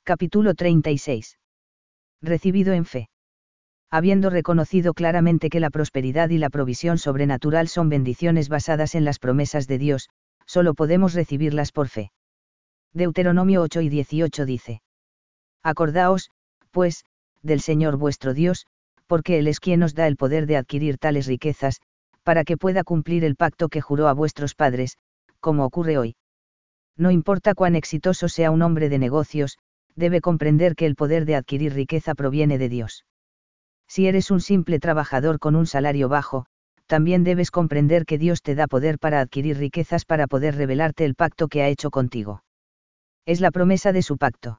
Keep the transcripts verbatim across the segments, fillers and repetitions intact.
Capítulo treinta y seis. Recibido en fe. Habiendo reconocido claramente que la prosperidad y la provisión sobrenatural son bendiciones basadas en las promesas de Dios, solo podemos recibirlas por fe. Deuteronomio ocho y dieciocho dice: Acordaos, pues, del Señor vuestro Dios, porque Él es quien os da el poder de adquirir tales riquezas, para que pueda cumplir el pacto que juró a vuestros padres, como ocurre hoy. No importa cuán exitoso sea un hombre de negocios, debe comprender que el poder de adquirir riqueza proviene de Dios. Si eres un simple trabajador con un salario bajo, también debes comprender que Dios te da poder para adquirir riquezas para poder revelarte el pacto que ha hecho contigo. Es la promesa de su pacto.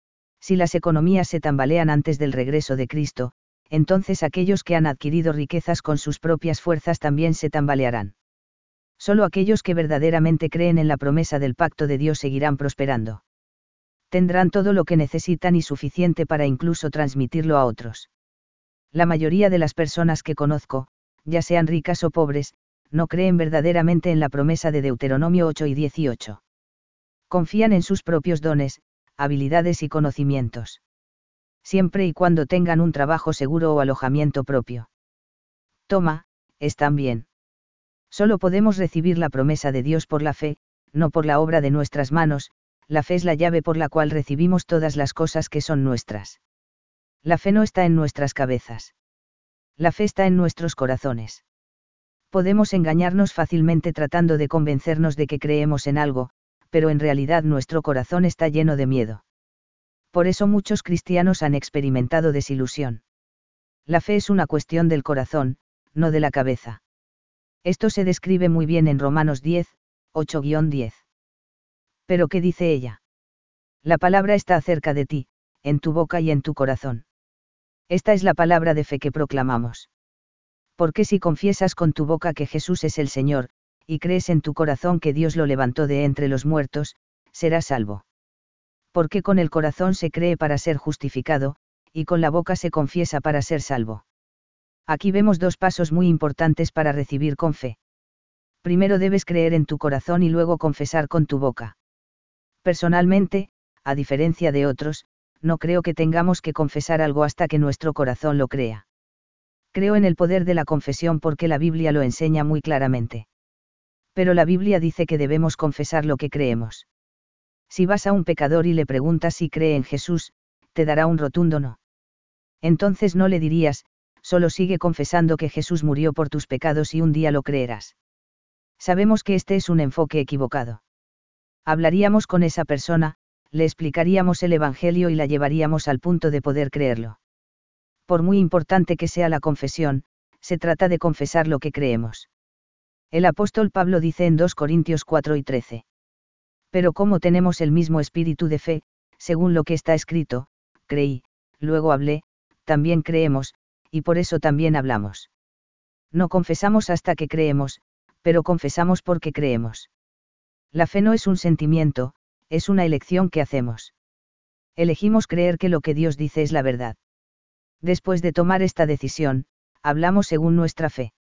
Si las economías se tambalean antes del regreso de Cristo, entonces aquellos que han adquirido riquezas con sus propias fuerzas también se tambalearán. Solo aquellos que verdaderamente creen en la promesa del pacto de Dios seguirán prosperando. Tendrán todo lo que necesitan y suficiente para incluso transmitirlo a otros. La mayoría de las personas que conozco, ya sean ricas o pobres, no creen verdaderamente en la promesa de Deuteronomio ocho y dieciocho. Confían en sus propios dones, habilidades y conocimientos. Siempre y cuando tengan un trabajo seguro o alojamiento propio. Toma, están bien. Solo podemos recibir la promesa de Dios por la fe, no por la obra de nuestras manos. La fe es la llave por la cual recibimos todas las cosas que son nuestras. La fe no está en nuestras cabezas. La fe está en nuestros corazones. Podemos engañarnos fácilmente tratando de convencernos de que creemos en algo, pero en realidad nuestro corazón está lleno de miedo. Por eso muchos cristianos han experimentado desilusión. La fe es una cuestión del corazón, no de la cabeza. Esto se describe muy bien en Romanos diez, ocho a diez. ¿Pero qué dice ella? La palabra está cerca de ti, en tu boca y en tu corazón. Esta es la palabra de fe que proclamamos. Porque si confiesas con tu boca que Jesús es el Señor, y crees en tu corazón que Dios lo levantó de entre los muertos, serás salvo. Porque con el corazón se cree para ser justificado, y con la boca se confiesa para ser salvo. Aquí vemos dos pasos muy importantes para recibir con fe. Primero debes creer en tu corazón y luego confesar con tu boca. Personalmente, a diferencia de otros, no creo que tengamos que confesar algo hasta que nuestro corazón lo crea. Creo en el poder de la confesión porque la Biblia lo enseña muy claramente. Pero la Biblia dice que debemos confesar lo que creemos. Si vas a un pecador y le preguntas si cree en Jesús, te dará un rotundo no. Entonces no le dirías, solo sigue confesando que Jesús murió por tus pecados y un día lo creerás. Sabemos que este es un enfoque equivocado. Hablaríamos con esa persona, le explicaríamos el Evangelio y la llevaríamos al punto de poder creerlo. Por muy importante que sea la confesión, se trata de confesar lo que creemos. El apóstol Pablo dice en dos Corintios cuatro y trece. Pero como tenemos el mismo espíritu de fe, según lo que está escrito, creí, luego hablé, también creemos, y por eso también hablamos. No confesamos hasta que creemos, pero confesamos porque creemos. La fe no es un sentimiento, es una elección que hacemos. Elegimos creer que lo que Dios dice es la verdad. Después de tomar esta decisión, hablamos según nuestra fe.